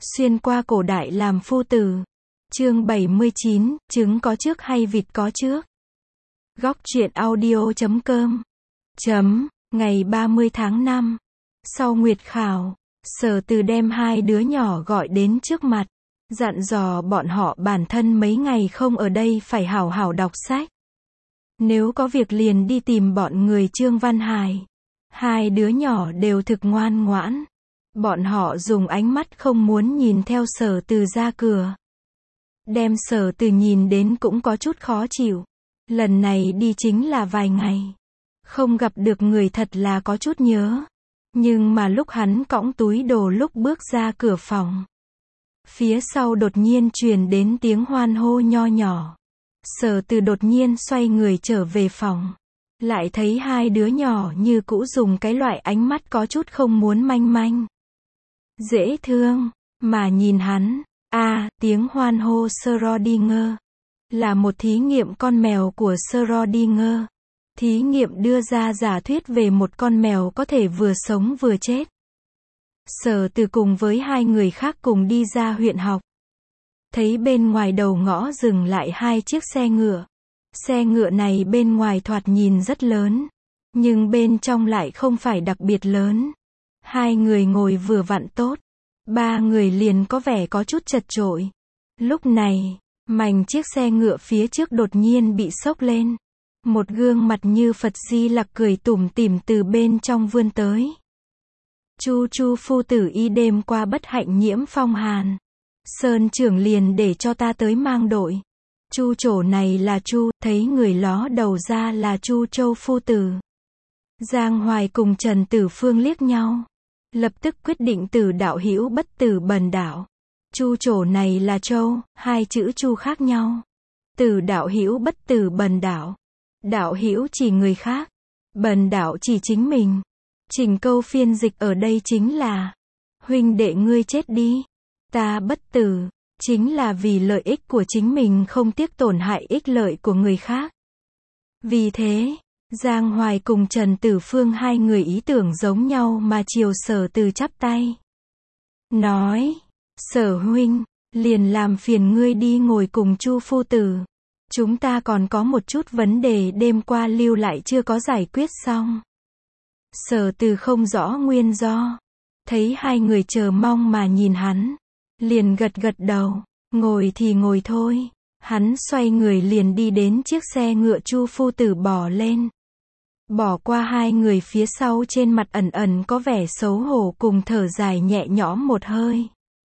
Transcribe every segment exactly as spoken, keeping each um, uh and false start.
Xuyên qua cổ đại làm phu tử. Chương bảy mươi chín, trứng có trước hay vịt có trước? Góc truyện audio chấm com. Chấm, ngày ba mươi tháng năm. Sau nguyệt khảo, Sở Từ đem hai đứa nhỏ gọi đến trước mặt, dặn dò bọn họ bản thân mấy ngày không ở đây phải hảo hảo đọc sách. Nếu có việc liền đi tìm bọn người Trương Văn Hải. Hai đứa nhỏ đều thực ngoan ngoãn. Bọn họ dùng ánh mắt không muốn nhìn theo Sở Từ ra cửa. Đem Sở Từ nhìn đến cũng có chút khó chịu. Lần này đi chính là vài ngày. Không gặp được người thật là có chút nhớ. Nhưng mà lúc hắn cõng túi đồ lúc bước ra cửa phòng, phía sau đột nhiên truyền đến tiếng hoan hô nho nhỏ. Sở Từ đột nhiên xoay người trở về phòng. Lại thấy hai đứa nhỏ như cũ dùng cái loại ánh mắt có chút không muốn manh manh. Dễ thương, mà nhìn hắn. À, tiếng hoan hô Schrödinger. Là một thí nghiệm con mèo của Schrödinger. Thí nghiệm đưa ra giả thuyết về một con mèo có thể vừa sống vừa chết. Sở Từ cùng với hai người khác cùng đi ra huyện học. Thấy bên ngoài đầu ngõ dừng lại hai chiếc xe ngựa. Xe ngựa này bên ngoài thoạt nhìn rất lớn, nhưng bên trong lại không phải đặc biệt lớn. Hai người ngồi vừa vặn tốt. Ba người liền có vẻ có chút chật chội. Lúc này, mảnh chiếc xe ngựa phía trước đột nhiên bị xốc lên. Một gương mặt như Phật Di Lặc cười tủm tỉm từ bên trong vươn tới. Chu Chu phu tử y đêm qua bất hạnh nhiễm phong hàn. Sơn trưởng liền để cho ta tới mang đội. Chu chỗ này là Chu, thấy người ló đầu ra là Chu Châu phu tử. Giang Hoài cùng Trần Tử Phương liếc nhau. Lập tức quyết định tử đạo hữu bất tử bần đạo. Chu chỗ này là Châu, hai chữ Chu khác nhau. Tử đạo hữu bất tử bần đạo. Đạo hữu chỉ người khác. Bần đạo chỉ chính mình. Chỉnh câu phiên dịch ở đây chính là: huynh đệ ngươi chết đi. Ta bất tử. Chính là vì lợi ích của chính mình không tiếc tổn hại ích lợi của người khác. Vì thế, Giang Hoài cùng Trần Tử Phương hai người ý tưởng giống nhau mà chiều Sở Từ chắp tay. Nói, Sở huynh, liền làm phiền ngươi đi ngồi cùng Chu phu tử. Chúng ta còn có một chút vấn đề đêm qua lưu lại chưa có giải quyết xong. Sở Từ không rõ nguyên do. Thấy hai người chờ mong mà nhìn hắn. Liền gật gật đầu, ngồi thì ngồi thôi. Hắn xoay người liền đi đến chiếc xe ngựa Chu phu tử bỏ lên. Bỏ qua hai người phía sau trên mặt ẩn ẩn có vẻ xấu hổ cùng thở dài nhẹ nhõm một hơi.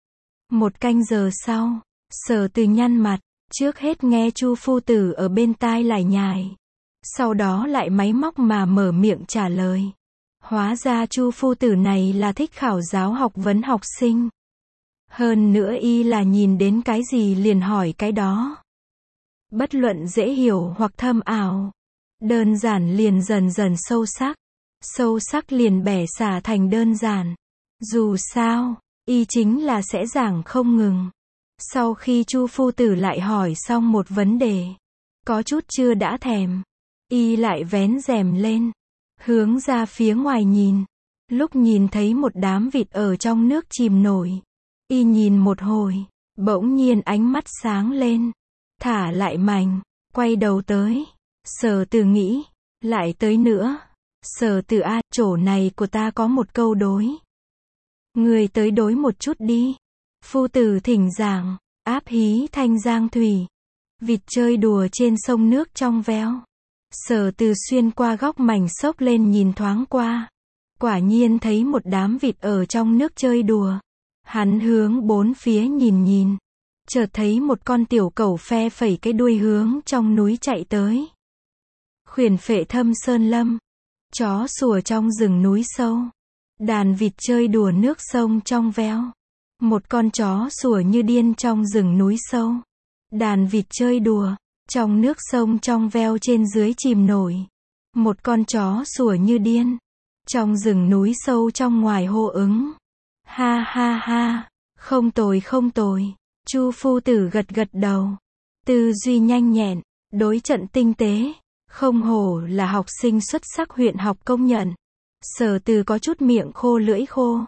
Một canh giờ sau, Sở Từ nhăn mặt, trước hết nghe Chu phu tử ở bên tai lải nhải. Sau đó lại máy móc mà mở miệng trả lời. Hóa ra Chu phu tử này là thích khảo giáo học vấn học sinh. Hơn nữa y là nhìn đến cái gì liền hỏi cái đó. Bất luận dễ hiểu hoặc thâm ảo. Đơn giản liền dần dần sâu sắc. Sâu sắc liền bẻ xả thành đơn giản. Dù sao, y chính là sẽ giảng không ngừng. Sau khi Chu phu tử lại hỏi xong một vấn đề, có chút chưa đã thèm, y lại vén rèm lên, hướng ra phía ngoài nhìn. Lúc nhìn thấy một đám vịt ở trong nước chìm nổi, y nhìn một hồi, bỗng nhiên ánh mắt sáng lên, thả lại mành, quay đầu tới. Sở Từ nghĩ, lại tới nữa. Sở Từ a, chỗ này của ta có một câu đối. Người tới đối một chút đi. Phu tử thỉnh giảng, áp hí thanh giang thủy. Vịt chơi đùa trên sông nước trong veo. Sở Từ xuyên qua góc mảnh xốc lên nhìn thoáng qua. Quả nhiên thấy một đám vịt ở trong nước chơi đùa. Hắn hướng bốn phía nhìn nhìn. Chợt thấy một con tiểu cẩu phe phẩy cái đuôi hướng trong núi chạy tới. Khuyển phệ thâm sơn lâm. Chó sủa trong rừng núi sâu. Đàn vịt chơi đùa nước sông trong veo. Một con chó sủa như điên trong rừng núi sâu. Đàn vịt chơi đùa. Trong nước sông trong veo trên dưới chìm nổi. Một con chó sủa như điên. Trong rừng núi sâu trong ngoài hô ứng. Ha ha ha. Không tồi không tồi. Chu phu tử gật gật đầu. Tư duy nhanh nhẹn. Đối trận tinh tế. Không hổ là học sinh xuất sắc huyện học công nhận. Sở Từ có chút miệng khô lưỡi khô.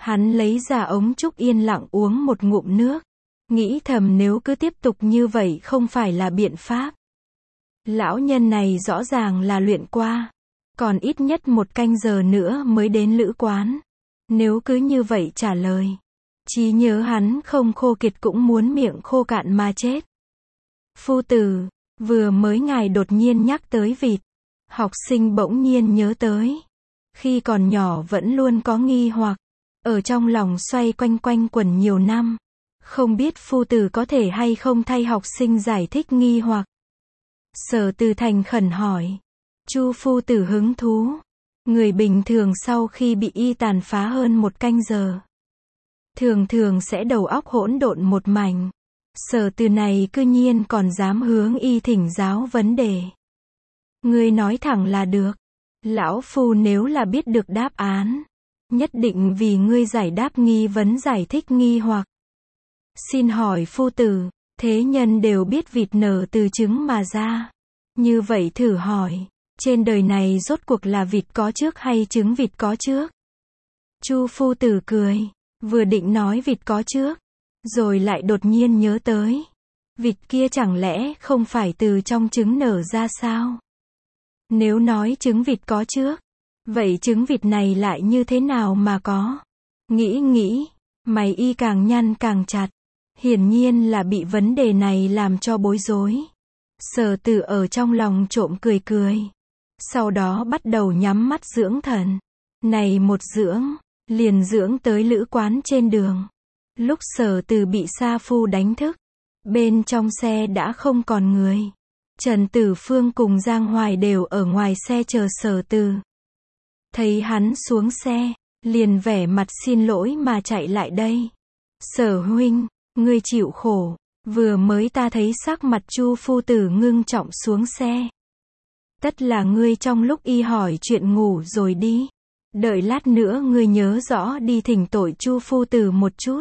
Hắn lấy ra ống trúc yên lặng uống một ngụm nước. Nghĩ thầm nếu cứ tiếp tục như vậy không phải là biện pháp. Lão nhân này rõ ràng là luyện qua. Còn ít nhất một canh giờ nữa mới đến lữ quán. Nếu cứ như vậy trả lời. Trí nhớ hắn không khô kiệt cũng muốn miệng khô cạn mà chết. Phu tử, vừa mới ngài đột nhiên nhắc tới vịt. Học sinh bỗng nhiên nhớ tới. Khi còn nhỏ vẫn luôn có nghi hoặc. Ở trong lòng xoay quanh quanh quẩn nhiều năm. Không biết phu tử có thể hay không thay học sinh giải thích nghi hoặc. Sở Từ thành khẩn hỏi. Chu phu tử hứng thú. Người bình thường sau khi bị y tàn phá hơn một canh giờ. Thường thường sẽ đầu óc hỗn độn một mảnh. Sở Từ này cư nhiên còn dám hướng y thỉnh giáo vấn đề. Ngươi nói thẳng là được. Lão phu nếu là biết được đáp án. Nhất định vì ngươi giải đáp nghi vấn giải thích nghi hoặc. Xin hỏi phu tử, thế nhân đều biết vịt nở từ trứng mà ra. Như vậy thử hỏi, trên đời này rốt cuộc là vịt có trước hay trứng vịt có trước? Chu phu tử cười, vừa định nói vịt có trước, rồi lại đột nhiên nhớ tới. Vịt kia chẳng lẽ không phải từ trong trứng nở ra sao? Nếu nói trứng vịt có trước, vậy trứng vịt này lại như thế nào mà có? Nghĩ nghĩ, mày y càng nhăn càng chặt. Hiển nhiên là bị vấn đề này làm cho bối rối. Sở Từ ở trong lòng trộm cười cười. Sau đó bắt đầu nhắm mắt dưỡng thần. Này một dưỡng, liền dưỡng tới lữ quán trên đường. Lúc Sở Từ bị sa phu đánh thức, bên trong xe đã không còn người. Trần Tử Phương cùng Giang Hoài đều ở ngoài xe chờ Sở Từ. Thấy hắn xuống xe, liền vẻ mặt xin lỗi mà chạy lại đây. Sở huynh, ngươi chịu khổ, vừa mới ta thấy sắc mặt Chu phu tử ngưng trọng xuống xe. Tất là ngươi trong lúc y hỏi chuyện ngủ rồi đi. Đợi lát nữa ngươi nhớ rõ đi thỉnh tội Chu phu tử một chút.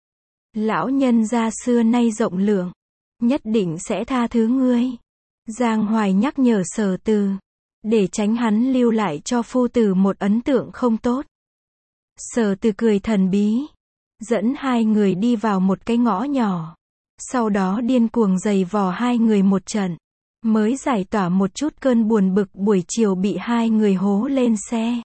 Lão nhân gia xưa nay rộng lượng, nhất định sẽ tha thứ ngươi. Giang Hoài nhắc nhở Sở Từ, để tránh hắn lưu lại cho phu tử một ấn tượng không tốt. Sở Từ cười thần bí, dẫn hai người đi vào một cái ngõ nhỏ. Sau đó điên cuồng giày vò hai người một trận, mới giải tỏa một chút cơn buồn bực buổi chiều bị hai người hố lên xe.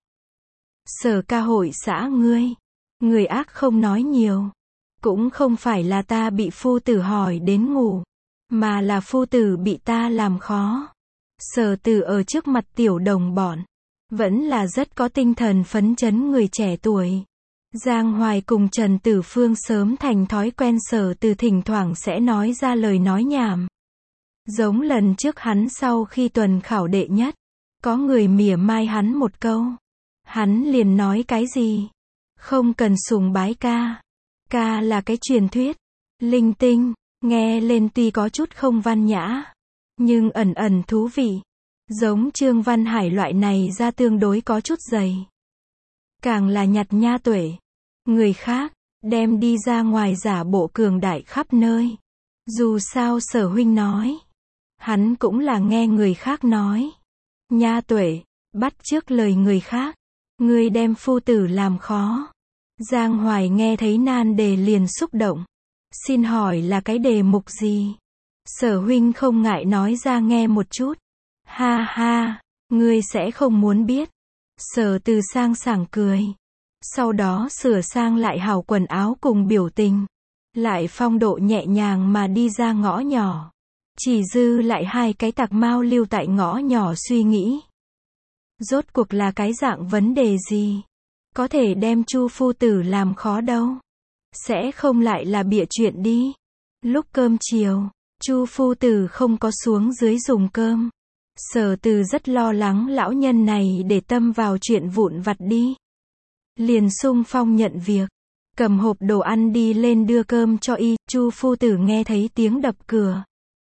Sở ca hội xã ngươi, người ác không nói nhiều. Cũng không phải là ta bị phu tử hỏi đến ngủ, mà là phu tử bị ta làm khó. Sở Từ ở trước mặt tiểu đồng bọn, vẫn là rất có tinh thần phấn chấn người trẻ tuổi. Giang Hoài cùng Trần Tử Phương sớm thành thói quen Sở Từ thỉnh thoảng sẽ nói ra lời nói nhảm. Giống lần trước hắn sau khi tuần khảo đệ nhất, có người mỉa mai hắn một câu. Hắn liền nói cái gì? Không cần sùng bái ca. Ca là cái truyền thuyết. Linh tinh, nghe lên tuy có chút không văn nhã, nhưng ẩn ẩn thú vị. Giống Trương Văn Hải loại này ra tương đối có chút dày. Càng là nhặt nha tuệ. Người khác, đem đi ra ngoài giả bộ cường đại khắp nơi. Dù sao Sở huynh nói, hắn cũng là nghe người khác nói. Nha tuệ, bắt chước lời người khác. Ngươi đem phu tử làm khó. Giang Hoài nghe thấy nan đề liền xúc động. Xin hỏi là cái đề mục gì? Sở huynh không ngại nói ra nghe một chút. Ha ha, ngươi sẽ không muốn biết. Sở Từ sang sảng cười. Sau đó sửa sang lại hào quần áo cùng biểu tình. Lại phong độ nhẹ nhàng mà đi ra ngõ nhỏ. Chỉ dư lại hai cái tạc mao lưu tại ngõ nhỏ suy nghĩ. Rốt cuộc là cái dạng vấn đề gì? Có thể đem Chu phu tử làm khó đâu. Sẽ không lại là bịa chuyện đi. Lúc cơm chiều, Chu phu tử không có xuống dưới dùng cơm. Sở Từ rất lo lắng lão nhân này để tâm vào chuyện vụn vặt đi. Liền xung phong nhận việc, cầm hộp đồ ăn đi lên đưa cơm cho y. Chu phu tử nghe thấy tiếng đập cửa,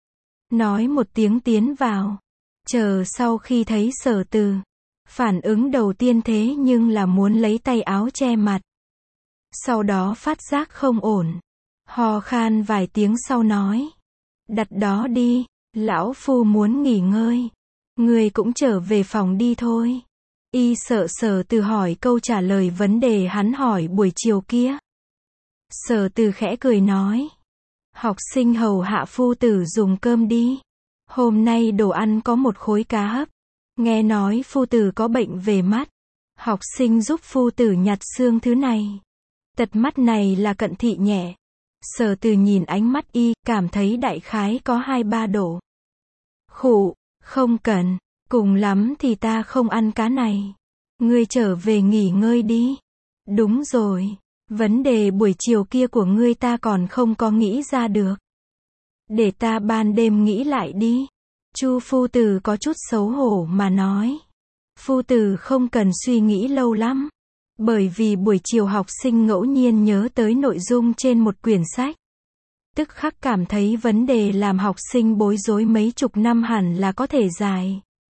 nói một tiếng tiến vào. Chờ sau khi thấy Sở Từ, phản ứng đầu tiên thế nhưng là muốn lấy tay áo che mặt. Sau đó phát giác không ổn, ho khan vài tiếng sau nói, đặt đó đi, lão phu muốn nghỉ ngơi. Người cũng trở về phòng đi thôi. Y sợ Sở Từ hỏi câu trả lời vấn đề hắn hỏi buổi chiều kia. Sở Từ khẽ cười nói. Học sinh hầu hạ phu tử dùng cơm đi. Hôm nay đồ ăn có một khối cá hấp. Nghe nói phu tử có bệnh về mắt. Học sinh giúp phu tử nhặt xương thứ này. Tật mắt này là cận thị nhẹ. Sở Từ nhìn ánh mắt y, cảm thấy đại khái có hai ba độ. Khụ, không cần, cùng lắm thì ta không ăn cá này. Ngươi trở về nghỉ ngơi đi. Đúng rồi, vấn đề buổi chiều kia của ngươi ta còn không có nghĩ ra được. Để ta ban đêm nghĩ lại đi. Chu phu tử có chút xấu hổ mà nói. Phu tử không cần suy nghĩ lâu lắm. Bởi vì buổi chiều học sinh ngẫu nhiên nhớ tới nội dung trên một quyển sách. Tức khắc cảm thấy vấn đề làm học sinh bối rối mấy chục năm hẳn là có thể giải.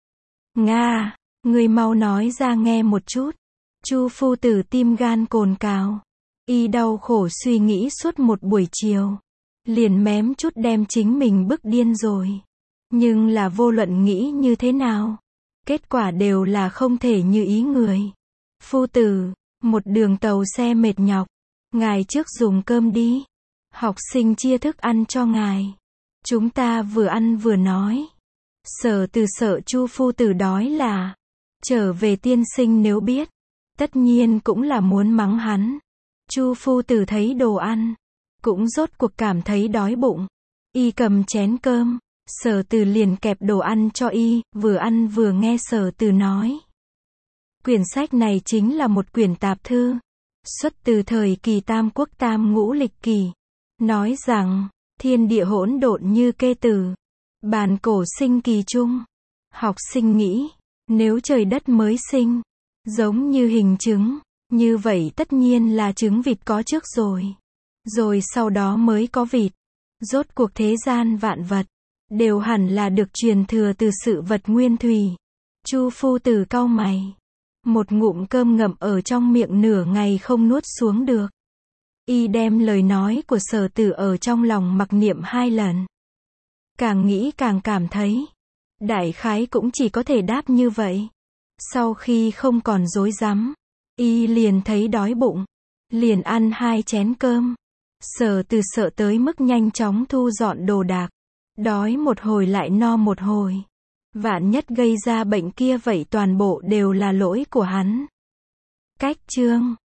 Nga, người mau nói ra nghe một chút. Chu phu tử tim gan cồn cào. Y đau khổ suy nghĩ suốt một buổi chiều. Liền mém chút đem chính mình bức điên rồi. Nhưng là vô luận nghĩ như thế nào. Kết quả đều là không thể như ý người. Phu tử, một đường tàu xe mệt nhọc. Ngài trước dùng cơm đi. Học sinh chia thức ăn cho ngài. Chúng ta vừa ăn vừa nói. Sở Từ sợ Chu phu tử đói là. Trở về tiên sinh nếu biết. Tất nhiên cũng là muốn mắng hắn. Chu phu tử thấy đồ ăn. Cũng rốt cuộc cảm thấy đói bụng. Y cầm chén cơm. Sở Từ liền kẹp đồ ăn cho y, vừa ăn vừa nghe Sở Từ nói. Quyển sách này chính là một quyển tạp thư. Xuất từ thời kỳ Tam Quốc Tam Ngũ lịch kỳ. Nói rằng, thiên địa hỗn độn như kê tử. Bàn cổ sinh kỳ trung. Học sinh nghĩ, nếu trời đất mới sinh, giống như hình trứng, như vậy tất nhiên là trứng vịt có trước rồi. Rồi sau đó mới có vịt. Rốt cuộc thế gian vạn vật, đều hẳn là được truyền thừa từ sự vật nguyên thủy. Chu phu tử cau mày. Một ngụm cơm ngậm ở trong miệng nửa ngày không nuốt xuống được. Y đem lời nói của Sở Tử ở trong lòng mặc niệm hai lần. Càng nghĩ càng cảm thấy. Đại khái cũng chỉ có thể đáp như vậy. Sau khi không còn rối rắm, Y liền thấy đói bụng. Liền ăn hai chén cơm. Sở Tử sợ tới mức nhanh chóng thu dọn đồ đạc. Đói một hồi lại no một hồi. Vạn nhất gây ra bệnh kia vậy toàn bộ đều là lỗi của hắn. Cách chương